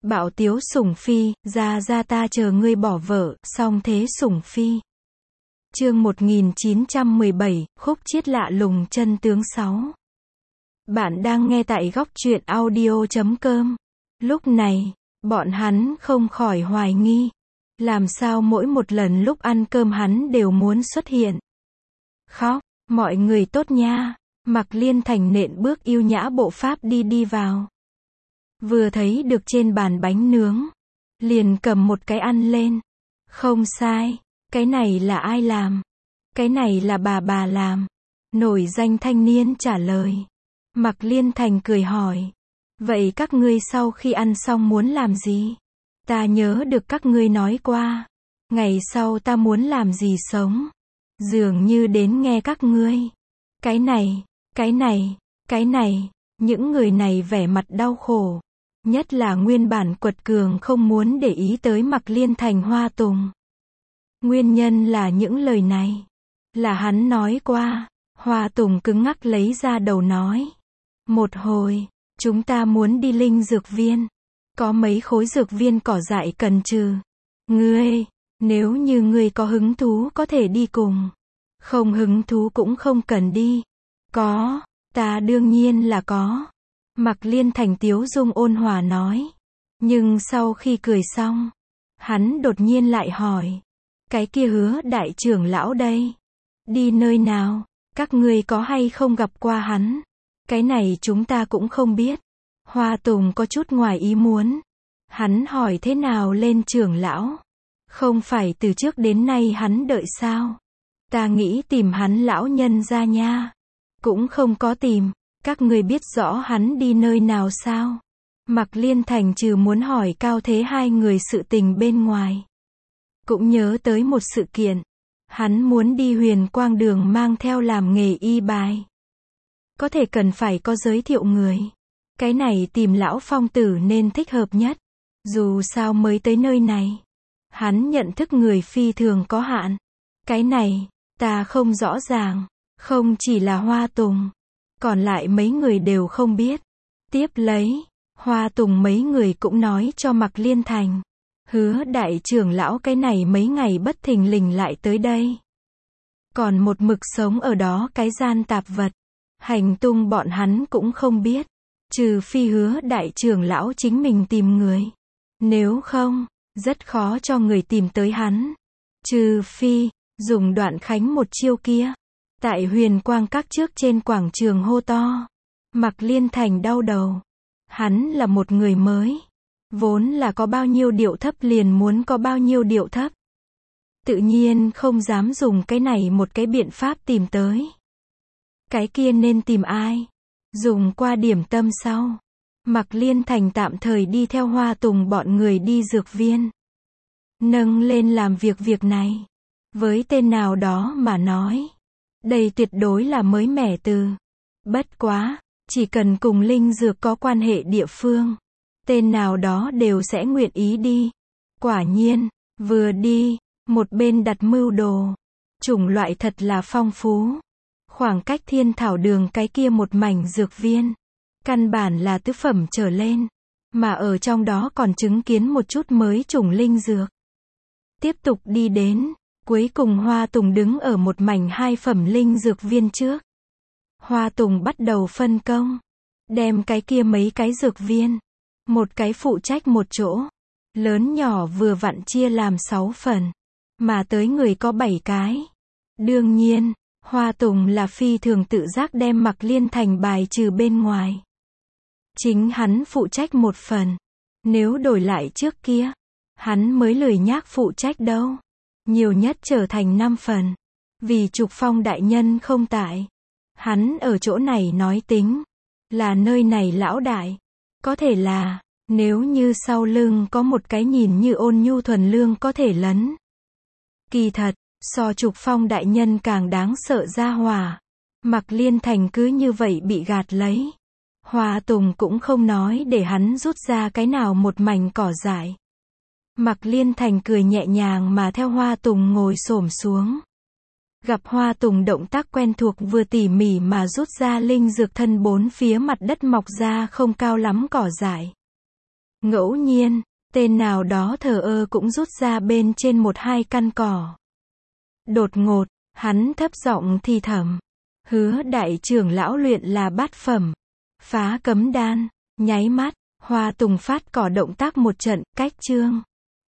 Bảo Tiếu Sủng Phi, ra ta chờ ngươi bỏ vợ, song thế Sủng Phi. Chương 1917, khúc chiết lạ lùng chân tướng 6. Bạn đang nghe tại góc truyện audio.com. Lúc này, bọn hắn không khỏi hoài nghi. Làm sao mỗi một lần lúc ăn cơm hắn đều muốn xuất hiện. Khóc, mọi người tốt nha. Mặc Liên Thành nện bước yêu nhã bộ pháp đi vào. Vừa thấy được trên bàn bánh nướng, liền cầm một cái ăn lên. Không sai, cái này là ai làm? Cái này là bà làm. Nổi danh thanh niên trả lời. Mặc Liên Thành cười hỏi. Vậy các ngươi sau khi ăn xong muốn làm gì? Ta nhớ được các ngươi nói qua. Ngày sau ta muốn làm gì sống? Dường như đến nghe các ngươi. Cái này. Những người này vẻ mặt đau khổ. Nhất là nguyên bản quật cường không muốn để ý tới Mặc Liên Thành Hoa Tùng. Nguyên nhân là những lời này. Là hắn nói qua. Hoa Tùng cứng ngắc lấy ra đầu nói. Một hồi, chúng ta muốn đi linh dược viên. Có mấy khối dược viên cỏ dại cần trừ. Ngươi, nếu như ngươi có hứng thú có thể đi cùng. Không hứng thú cũng không cần đi. Có, ta đương nhiên là có. Mặc Liên Thành tiếu dung ôn hòa nói. Nhưng sau khi cười xong, hắn đột nhiên lại hỏi. Cái kia Hứa đại trưởng lão đây. Đi nơi nào? Các ngươi có hay không gặp qua hắn? Cái này chúng ta cũng không biết. Hoa Tùng có chút ngoài ý muốn. Hắn hỏi thế nào lên trưởng lão? Không phải từ trước đến nay hắn đợi sao? Ta nghĩ tìm hắn lão nhân ra nha. Cũng không có tìm. Các ngươi biết rõ hắn đi nơi nào sao? Mặc Liên Thành trừ muốn hỏi Cao Thế hai người sự tình bên ngoài. Cũng nhớ tới một sự kiện. Hắn muốn đi Huyền Quang Đường mang theo làm nghề y bài. Có thể cần phải có giới thiệu người. Cái này tìm lão phong tử nên thích hợp nhất. Dù sao mới tới nơi này. Hắn nhận thức người phi thường có hạn. Cái này, ta không rõ ràng. Không chỉ là Hoa Tùng. Còn lại mấy người đều không biết. Tiếp lấy, Hoa Tùng mấy người cũng nói cho Mặc Liên Thành. Hứa đại trưởng lão cái này mấy ngày bất thình lình lại tới đây. Còn một mực sống ở đó cái gian tạp vật. Hành tung bọn hắn cũng không biết. Trừ phi Hứa đại trưởng lão chính mình tìm người. Nếu không, rất khó cho người tìm tới hắn. Trừ phi, dùng Đoạn Khánh một chiêu kia. Tại Huyền Quang Các trước trên quảng trường hô to. Mặc Liên Thành đau đầu. Hắn là một người mới. Vốn là có bao nhiêu điệu thấp liền muốn có bao nhiêu điệu thấp. Tự nhiên không dám dùng cái này một cái biện pháp tìm tới. Cái kia nên tìm ai? Dùng qua điểm tâm sau. Mặc Liên Thành tạm thời đi theo Hoa Tùng bọn người đi dược viên. Nâng lên làm việc này. Với tên nào đó mà nói. Đây tuyệt đối là mới mẻ từ. Bất quá, chỉ cần cùng linh dược có quan hệ địa phương. Tên nào đó đều sẽ nguyện ý đi. Quả nhiên, vừa đi, một bên đặt mưu đồ. Chủng loại thật là phong phú. Khoảng cách Thiên Thảo Đường cái kia một mảnh dược viên. Căn bản là tứ phẩm trở lên. Mà ở trong đó còn chứng kiến một chút mới chủng linh dược. Tiếp tục đi đến. Cuối cùng Hoa Tùng đứng ở một mảnh 2 phẩm linh dược viên trước. Hoa Tùng bắt đầu phân công. Đem cái kia mấy cái dược viên. Một cái phụ trách một chỗ. Lớn nhỏ vừa vặn chia làm 6 phần. Mà tới người có 7 cái. Đương nhiên, Hoa Tùng là phi thường tự giác đem Mặc Liên Thành bài trừ bên ngoài. Chính hắn phụ trách một phần. Nếu đổi lại trước kia, hắn mới lười nhác phụ trách đâu. Nhiều nhất trở thành 5 phần. Vì Trục Phong đại nhân không tại. Hắn ở chỗ này nói tính. Là nơi này lão đại. Có thể là, nếu như sau lưng có một cái nhìn như ôn nhu thuần lương có thể lấn. Kỳ thật, so Trục Phong đại nhân càng đáng sợ gia hỏa. Mặc Liên Thành cứ như vậy bị gạt lấy. Hoa Tùng cũng không nói để hắn rút ra cái nào một mảnh cỏ dại. Mặc Liên Thành cười nhẹ nhàng mà theo Hoa Tùng ngồi xổm xuống. Gặp Hoa Tùng động tác quen thuộc vừa tỉ mỉ mà rút ra linh dược thân bốn phía mặt đất mọc ra không cao lắm cỏ dại. Ngẫu nhiên, tên nào đó thờ ơ cũng rút ra bên trên một hai căn cỏ. Đột ngột, hắn thấp giọng thì thầm. Hứa đại trưởng lão luyện là bát phẩm. Phá cấm đan. Nháy mắt, Hoa Tùng phát cỏ động tác một trận, cách chương.